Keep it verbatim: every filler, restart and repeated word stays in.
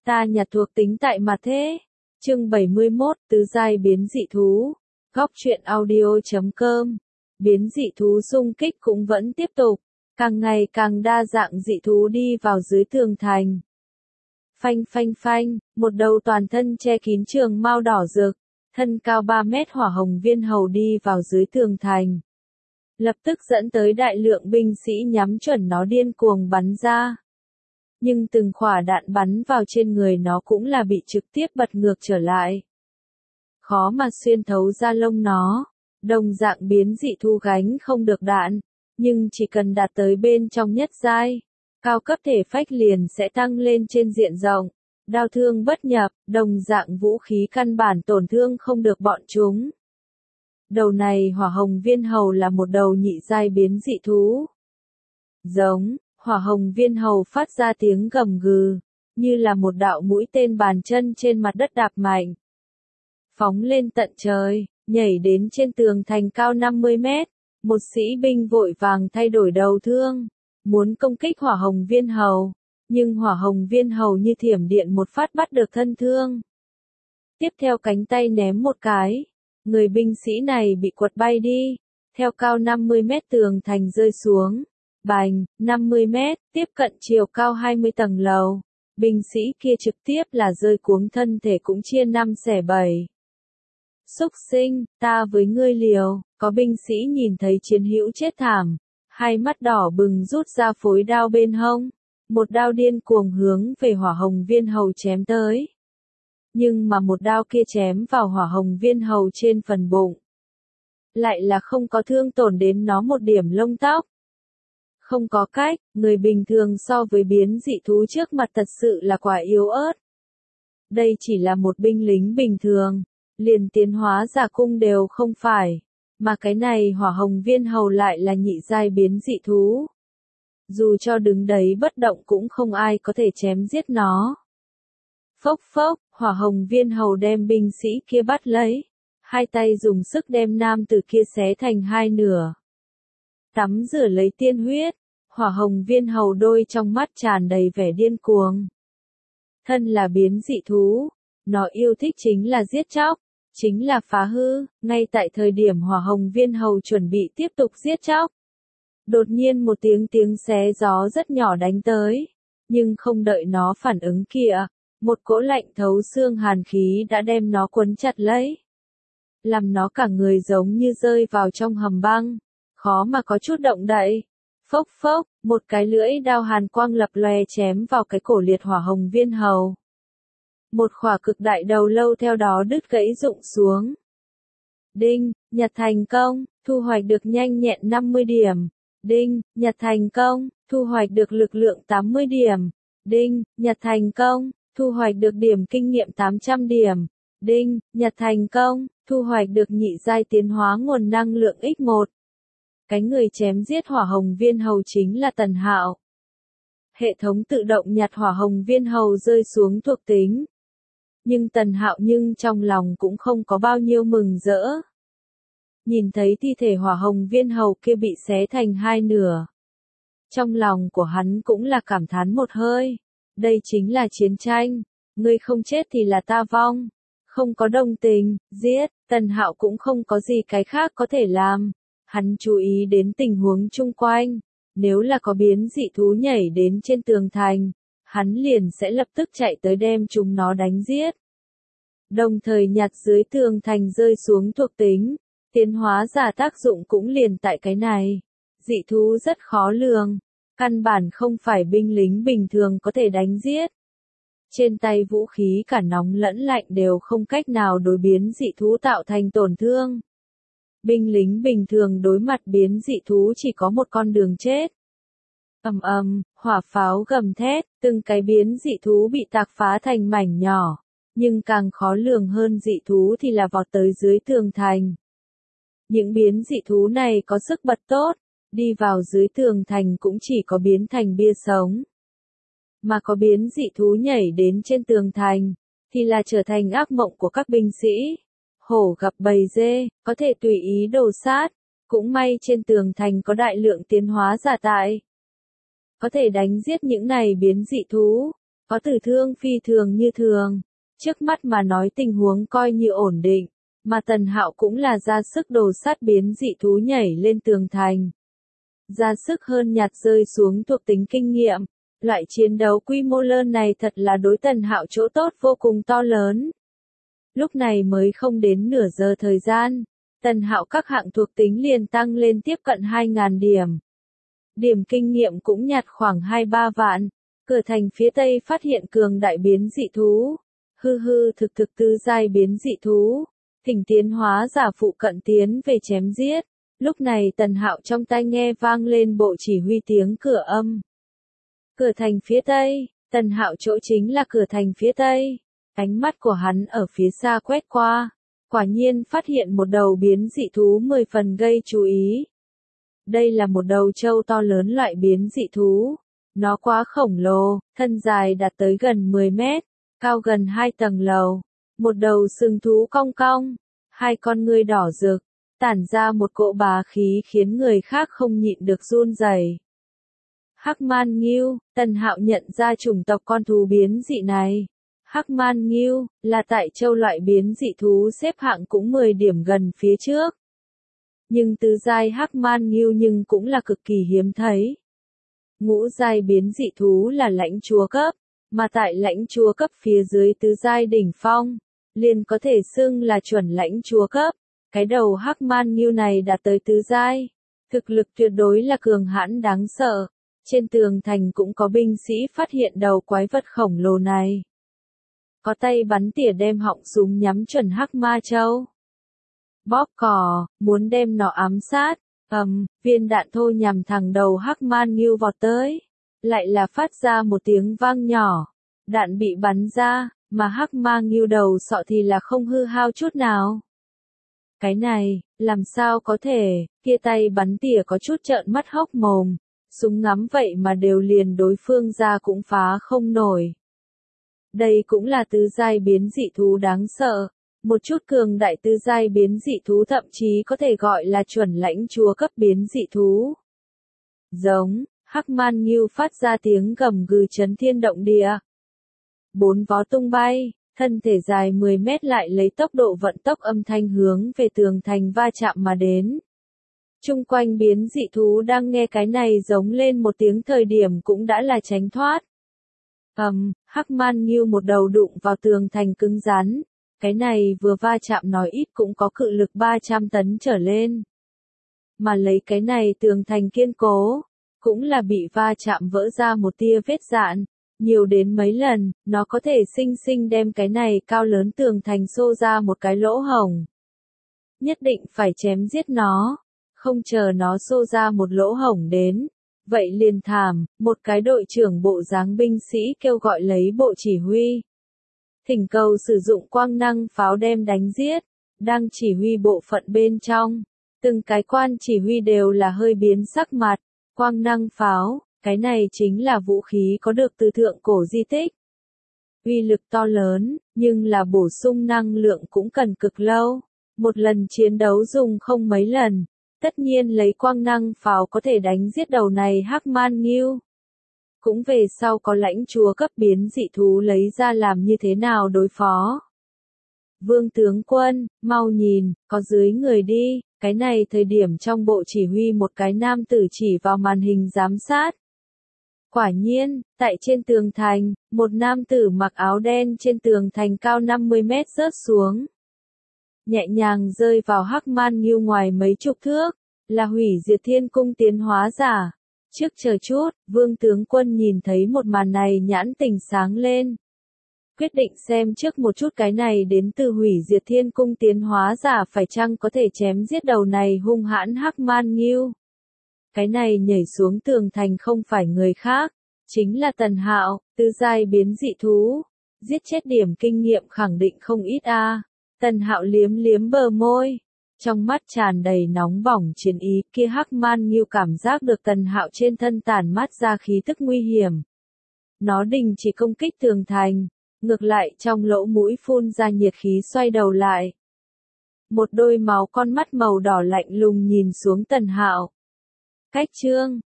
Ta nhặt thuộc tính tại mặt thế. Chương bảy mươi mốt, tứ giai biến dị thú. Góc truyện audio chấm com. Biến dị thú xung kích cũng vẫn tiếp tục, càng ngày càng đa dạng dị thú đi vào dưới tường thành. Phanh phanh phanh, một đầu toàn thân che kín trường mao đỏ rực, thân cao ba mét hỏa hồng viên hầu đi vào dưới tường thành. Lập tức dẫn tới đại lượng binh sĩ nhắm chuẩn nó điên cuồng bắn ra. Nhưng từng quả đạn bắn vào trên người nó cũng là bị trực tiếp bật ngược trở lại. Khó mà xuyên thấu ra lông nó. Đồng dạng biến dị thú gánh không được đạn, nhưng chỉ cần đạt tới bên trong nhất giai, cao cấp thể phách liền sẽ tăng lên trên diện rộng. Đao thương bất nhập, đồng dạng vũ khí căn bản tổn thương không được bọn chúng. Đầu này hỏa hồng viên hầu là một đầu nhị giai biến dị thú. Giống, hỏa hồng viên hầu phát ra tiếng gầm gừ, như là một đạo mũi tên bàn chân trên mặt đất đạp mạnh. Phóng lên tận trời, nhảy đến trên tường thành cao năm mươi mét, một sĩ binh vội vàng thay đổi đầu thương, muốn công kích hỏa hồng viên hầu, nhưng hỏa hồng viên hầu như thiểm điện một phát bắt được thân thương. Tiếp theo cánh tay ném một cái, người binh sĩ này bị quật bay đi, theo cao năm mươi mét tường thành rơi xuống, bành, năm mươi mét, tiếp cận chiều cao hai mươi tầng lầu, binh sĩ kia trực tiếp là rơi cuống thân thể cũng chia năm xẻ bảy. Xúc sinh, ta với ngươi liều, có binh sĩ nhìn thấy chiến hữu chết thảm, hai mắt đỏ bừng rút ra phối đao bên hông, một đao điên cuồng hướng về hỏa hồng viên hầu chém tới. Nhưng mà một đao kia chém vào hỏa hồng viên hầu trên phần bụng, lại là không có thương tổn đến nó một điểm lông tóc. Không có cách, người bình thường so với biến dị thú trước mặt thật sự là quả yếu ớt. Đây chỉ là một binh lính bình thường. Liền tiến hóa giả cung đều không phải, mà cái này hỏa hồng viên hầu lại là nhị giai biến dị thú. Dù cho đứng đấy bất động cũng không ai có thể chém giết nó. Phốc phốc, hỏa hồng viên hầu đem binh sĩ kia bắt lấy, hai tay dùng sức đem nam tử kia xé thành hai nửa. Tắm rửa lấy tiên huyết, hỏa hồng viên hầu đôi trong mắt tràn đầy vẻ điên cuồng. Thân là biến dị thú, nó yêu thích chính là giết chóc. Chính là phá hư, ngay tại thời điểm hỏa hồng viên hầu chuẩn bị tiếp tục giết chóc. Đột nhiên một tiếng tiếng xé gió rất nhỏ đánh tới, nhưng không đợi nó phản ứng kìa, một cỗ lạnh thấu xương hàn khí đã đem nó quấn chặt lấy. Làm nó cả người giống như rơi vào trong hầm băng, khó mà có chút động đậy. Phốc phốc, một cái lưỡi đao hàn quang lập lòe chém vào cái cổ liệt hỏa hồng viên hầu. Một khỏa cực đại đầu lâu theo đó đứt gãy rụng xuống. Đinh, nhặt thành công, thu hoạch được nhanh nhẹn năm mươi điểm. Đinh, nhặt thành công, thu hoạch được lực lượng tám mươi điểm. Đinh, nhặt thành công, thu hoạch được điểm kinh nghiệm tám trăm điểm. Đinh, nhặt thành công, thu hoạch được nhị giai tiến hóa nguồn năng lượng nhân một. Cái người chém giết hỏa hồng viên hầu chính là Tần Hạo. Hệ thống tự động nhặt hỏa hồng viên hầu rơi xuống thuộc tính. Nhưng Tần Hạo nhưng trong lòng cũng không có bao nhiêu mừng rỡ. Nhìn thấy thi thể hỏa hồng viên hầu kia bị xé thành hai nửa. Trong lòng của hắn cũng là cảm thán một hơi. Đây chính là chiến tranh. Ngươi không chết thì là ta vong. Không có đồng tình, giết, Tần Hạo cũng không có gì cái khác có thể làm. Hắn chú ý đến tình huống chung quanh. Nếu là có biến dị thú nhảy đến trên tường thành, hắn liền sẽ lập tức chạy tới đem chúng nó đánh giết. Đồng thời nhặt dưới tường thành rơi xuống thuộc tính, tiến hóa giả tác dụng cũng liền tại cái này. Dị thú rất khó lường, căn bản không phải binh lính bình thường có thể đánh giết. Trên tay vũ khí cả nóng lẫn lạnh đều không cách nào đối biến dị thú tạo thành tổn thương. Binh lính bình thường đối mặt biến dị thú chỉ có một con đường chết. Ầm ầm, hỏa pháo gầm thét, từng cái biến dị thú bị tạc phá thành mảnh nhỏ, nhưng càng khó lường hơn dị thú thì là vọt tới dưới tường thành. Những biến dị thú này có sức bật tốt, đi vào dưới tường thành cũng chỉ có biến thành bia sống. Mà có biến dị thú nhảy đến trên tường thành, thì là trở thành ác mộng của các binh sĩ. Hổ gặp bầy dê, có thể tùy ý đồ sát, cũng may trên tường thành có đại lượng tiến hóa giả tại. Có thể đánh giết những này biến dị thú, có tử thương phi thường như thường. Trước mắt mà nói tình huống coi như ổn định, mà Tần Hạo cũng là ra sức đồ sát biến dị thú nhảy lên tường thành. Ra sức hơn nhặt rơi xuống thuộc tính kinh nghiệm, loại chiến đấu quy mô lớn này thật là đối Tần Hạo chỗ tốt vô cùng to lớn. Lúc này mới không đến nửa giờ thời gian, Tần Hạo các hạng thuộc tính liền tăng lên tiếp cận hai nghìn điểm. Điểm kinh nghiệm cũng nhặt khoảng hai ba vạn. Cửa thành phía tây phát hiện cường đại biến dị thú. Hư hư thực thực tứ giai biến dị thú. Thỉnh tiến hóa giả phụ cận tiến về chém giết. Lúc này Tần Hạo trong tai nghe vang lên bộ chỉ huy tiếng cửa âm. Cửa thành phía tây, Tần Hạo chỗ chính là cửa thành phía tây. Ánh mắt của hắn ở phía xa quét qua. Quả nhiên phát hiện một đầu biến dị thú mười phần gây chú ý. Đây là một đầu trâu to lớn loại biến dị thú. Nó quá khổng lồ, thân dài đạt tới gần mười mét, cao gần hai tầng lầu. Một đầu sừng thú cong cong, hai con ngươi đỏ rực, tản ra một cỗ bá khí khiến người khác không nhịn được run rẩy. Hắc Man Ngưu, Tần Hạo nhận ra chủng tộc con thú biến dị này. Hắc Man Ngưu, là tại châu loại biến dị thú xếp hạng cũng mười điểm gần phía trước. Nhưng tứ giai Hắc Man Ngưu nhưng cũng là cực kỳ hiếm thấy. Ngũ giai biến dị thú là lãnh chúa cấp, mà tại lãnh chúa cấp phía dưới tứ giai đỉnh phong, liền có thể xưng là chuẩn lãnh chúa cấp. Cái đầu Hắc Man Ngưu này đạt tới tứ giai, thực lực tuyệt đối là cường hãn đáng sợ. Trên tường thành cũng có binh sĩ phát hiện đầu quái vật khổng lồ này. Có tay bắn tỉa đem họng súng nhắm chuẩn Hắc Ma Châu. Bóp cò, muốn đem nó ám sát. Ầm, um, viên đạn thô nhằm thẳng đầu Hắc Man Ngưu vọt tới. Lại là phát ra một tiếng vang nhỏ. Đạn bị bắn ra, mà Hắc Man Ngưu đầu sọ thì là không hư hao chút nào. Cái này, làm sao có thể, kia tay bắn tỉa có chút trợn mắt hốc mồm. Súng ngắm vậy mà đều liền đối phương ra cũng phá không nổi. Đây cũng là tứ giai biến dị thú đáng sợ. Một chút cường đại tứ giai biến dị thú thậm chí có thể gọi là chuẩn lãnh chúa cấp biến dị thú. Giống, Hắc Man Ngưu phát ra tiếng gầm gừ chấn thiên động địa. Bốn vó tung bay, thân thể dài mười mét lại lấy tốc độ vận tốc âm thanh hướng về tường thành va chạm mà đến. Chung quanh biến dị thú đang nghe cái này giống lên một tiếng thời điểm cũng đã là tránh thoát. Ầm, um, Hắc Man Ngưu một đầu đụng vào tường thành cứng rắn. Cái này vừa va chạm nói ít cũng có cự lực ba trăm tấn trở lên. Mà lấy cái này tường thành kiên cố, cũng là bị va chạm vỡ ra một tia vết dạn, nhiều đến mấy lần, nó có thể sinh sinh đem cái này cao lớn tường thành xô ra một cái lỗ hổng. Nhất định phải chém giết nó, không chờ nó xô ra một lỗ hổng đến. Vậy liền thảm, một cái đội trưởng bộ dáng binh sĩ kêu gọi lấy bộ chỉ huy. Thỉnh cầu sử dụng quang năng pháo đem đánh giết, đang chỉ huy bộ phận bên trong. Từng cái quan chỉ huy đều là hơi biến sắc mặt, quang năng pháo, cái này chính là vũ khí có được từ thượng cổ di tích. Uy lực to lớn, nhưng là bổ sung năng lượng cũng cần cực lâu. Một lần chiến đấu dùng không mấy lần, tất nhiên lấy quang năng pháo có thể đánh giết đầu này Hắc Man Ngưu. Cũng về sau có lãnh chúa cấp biến dị thú lấy ra làm như thế nào đối phó. Vương tướng quân, mau nhìn, có dưới người đi, cái này thời điểm trong bộ chỉ huy một cái nam tử chỉ vào màn hình giám sát. Quả nhiên, tại trên tường thành, một nam tử mặc áo đen trên tường thành cao năm mươi mét rớt xuống. Nhẹ nhàng rơi vào Hắc Man Ngưu ngoài mấy chục thước, là hủy diệt thiên cung tiến hóa giả. Trước chờ chút, vương tướng quân nhìn thấy một màn này nhãn tình sáng lên. Quyết định xem trước một chút cái này đến từ hủy diệt thiên cung tiến hóa giả phải chăng có thể chém giết đầu này hung hãn Hắc Man Ngưu. Cái này nhảy xuống tường thành không phải người khác, chính là Tần Hạo, tứ giai biến dị thú. Giết chết điểm kinh nghiệm khẳng định không ít a. À. Tần Hạo liếm liếm bờ môi. Trong mắt tràn đầy nóng bỏng chiến ý, kia Hắc Man Ngưu cảm giác được Tần Hạo trên thân tản mát ra khí tức nguy hiểm. Nó đình chỉ công kích tường thành, ngược lại trong lỗ mũi phun ra nhiệt khí xoay đầu lại. Một đôi máu con mắt màu đỏ lạnh lùng nhìn xuống Tần Hạo. Cách chương,